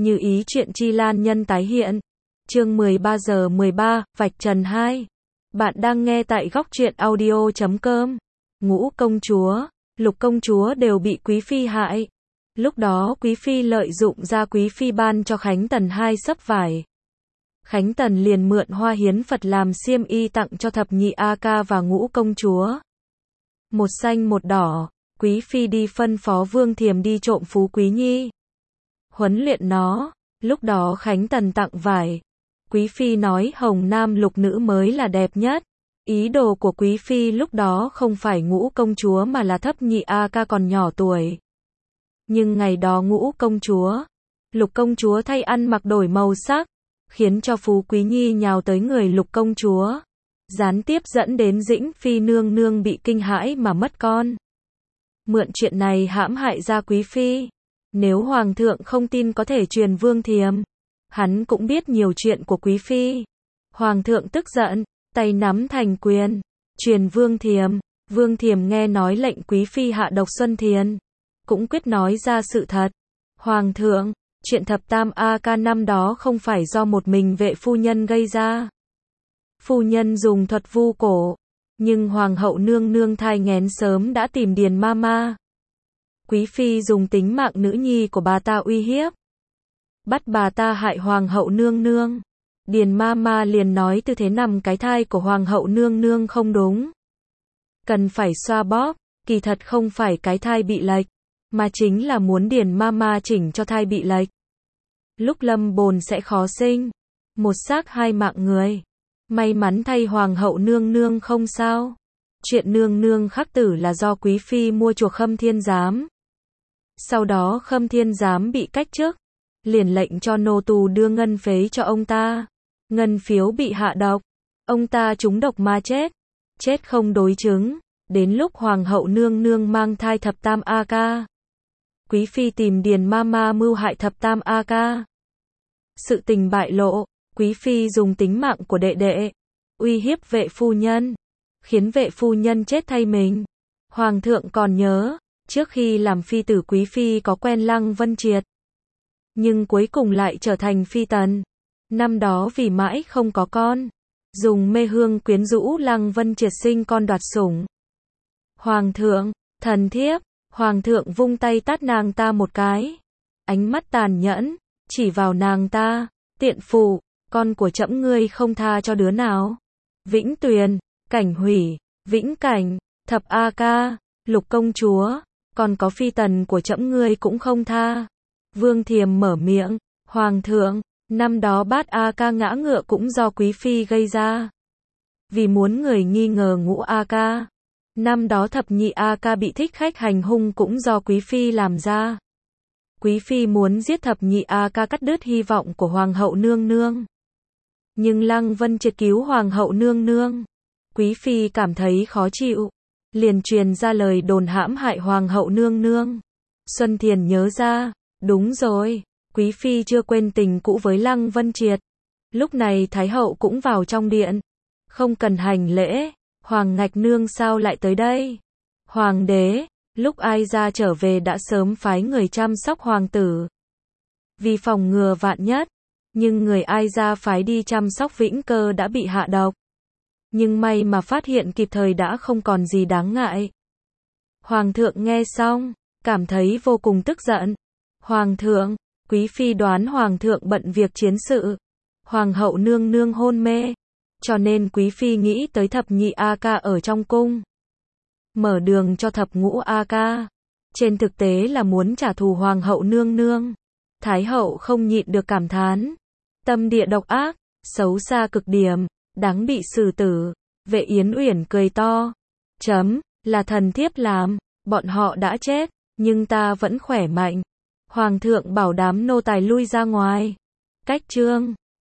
Như ý chuyện chi lan nhân tái hiện. Chương 13 giờ 13, vạch trần 2. Bạn đang nghe tại góc truyện audio.com. Ngũ công chúa, Lục công chúa đều bị Quý Phi hại. Lúc đó Quý Phi lợi dụng ra Quý Phi ban cho Khánh Tần 2 xấp vải. Khánh Tần liền mượn hoa hiến Phật làm xiêm y tặng cho thập nhị A Ca và ngũ công chúa. Một xanh một đỏ, Quý Phi đi phân phó Vương Thiềm đi trộm Phú Quý Nhi. Huấn luyện nó, lúc đó Khánh Tần tặng vải. Quý Phi nói hồng nam lục nữ mới là đẹp nhất. Ý đồ của Quý Phi lúc đó không phải ngũ công chúa mà là thập nhị A Ca còn nhỏ tuổi. Nhưng ngày đó ngũ công chúa, lục công chúa thay ăn mặc đổi màu sắc, khiến cho Phú Quý Nhi nhào tới người lục công chúa. Gián tiếp dẫn đến Dĩnh Phi nương nương bị kinh hãi mà mất con. Mượn chuyện này hãm hại ra Quý Phi. Nếu Hoàng thượng không tin có thể truyền Vương Thiềm. Hắn cũng biết nhiều chuyện của Quý Phi. Hoàng thượng tức giận, tay nắm thành quyền, truyền Vương Thiềm. Vương Thiềm nghe nói lệnh Quý Phi hạ độc Xuân Thiền, cũng quyết nói ra sự thật. Hoàng thượng, chuyện thập tam A Ca năm đó không phải do một mình vệ phu nhân gây ra. Phu nhân dùng thuật vu cổ, nhưng Hoàng hậu nương nương thai nghén sớm đã tìm Điền Mama. Quý Phi dùng tính mạng nữ nhi của bà ta uy hiếp, bắt bà ta hại Hoàng hậu nương nương. Điền Mama liền nói tư thế nằm cái thai của Hoàng hậu nương nương không đúng, cần phải xoa bóp. Kỳ thật không phải cái thai bị lệch, mà chính là muốn Điền Mama chỉnh cho thai bị lệch. Lúc lâm bồn sẽ khó sinh, một xác hai mạng người. May mắn thay Hoàng hậu nương nương không sao. Chuyện nương nương khắc tử là do Quý Phi mua chuộc Khâm Thiên Giám. Sau đó Khâm Thiên Giám bị cách chức, liền lệnh cho nô tù đưa ngân phế cho ông ta. Ngân phiếu bị hạ độc, ông ta trúng độc mà chết. Chết không đối chứng. Đến lúc Hoàng hậu nương nương mang thai thập tam A Ca, Quý Phi tìm Điền Mama mưu hại thập tam A Ca. Sự tình bại lộ, Quý Phi dùng tính mạng của đệ đệ uy hiếp vệ phu nhân, khiến vệ phu nhân chết thay mình. Hoàng thượng còn nhớ, trước khi làm phi tử Quý Phi có quen Lăng Vân Triệt, nhưng cuối cùng lại trở thành phi tần. Năm đó vì mãi không có con, dùng mê hương quyến rũ Lăng Vân Triệt sinh con đoạt sủng. Hoàng thượng, thần thiếp. Hoàng thượng vung tay tát nàng ta một cái, ánh mắt tàn nhẫn, chỉ vào nàng ta, tiện phụ, con của trẫm ngươi không tha cho đứa nào. Vĩnh Tuyền, Cảnh Hủy, Vĩnh Cảnh, thập A Ca, Lục công chúa, còn có phi tần của trẫm ngươi cũng không tha. Vương Thiềm mở miệng, Hoàng thượng, năm đó bát A Ca ngã ngựa cũng do Quý Phi gây ra. Vì muốn người nghi ngờ ngũ A Ca. Năm đó thập nhị A Ca bị thích khách hành hung cũng do Quý Phi làm ra. Quý Phi muốn giết thập nhị A Ca cắt đứt hy vọng của Hoàng hậu nương nương. Nhưng Lăng Vân Triệt cứu Hoàng hậu nương nương. Quý Phi cảm thấy khó chịu, liền truyền ra lời đồn hãm hại Hoàng hậu nương nương. Xuân Thiền nhớ ra, đúng rồi, Quý Phi chưa quên tình cũ với Lăng Vân Triệt. Lúc này Thái hậu cũng vào trong điện, không cần hành lễ. Hoàng ngạch nương sao lại tới đây? Hoàng đế, lúc ai ra trở về đã sớm phái người chăm sóc hoàng tử, vì phòng ngừa vạn nhất. Nhưng người ai ra phái đi chăm sóc Vĩnh Cơ đã bị hạ độc. Nhưng may mà phát hiện kịp thời đã không còn gì đáng ngại. Hoàng thượng nghe xong, cảm thấy vô cùng tức giận. Hoàng thượng, Quý Phi đoán Hoàng thượng bận việc chiến sự. Hoàng hậu nương nương hôn mê. Cho nên Quý Phi nghĩ tới thập nhị A Ca ở trong cung, mở đường cho thập ngũ A Ca. Trên thực tế là muốn trả thù Hoàng hậu nương nương. Thái hậu không nhịn được cảm thán. Tâm địa độc ác, xấu xa cực điểm, đáng bị xử tử. Vệ Yến Uyển cười to. Là thần thiếp làm, bọn họ đã chết, nhưng ta vẫn khỏe mạnh. Hoàng thượng bảo đám nô tài lui ra ngoài. Cách chương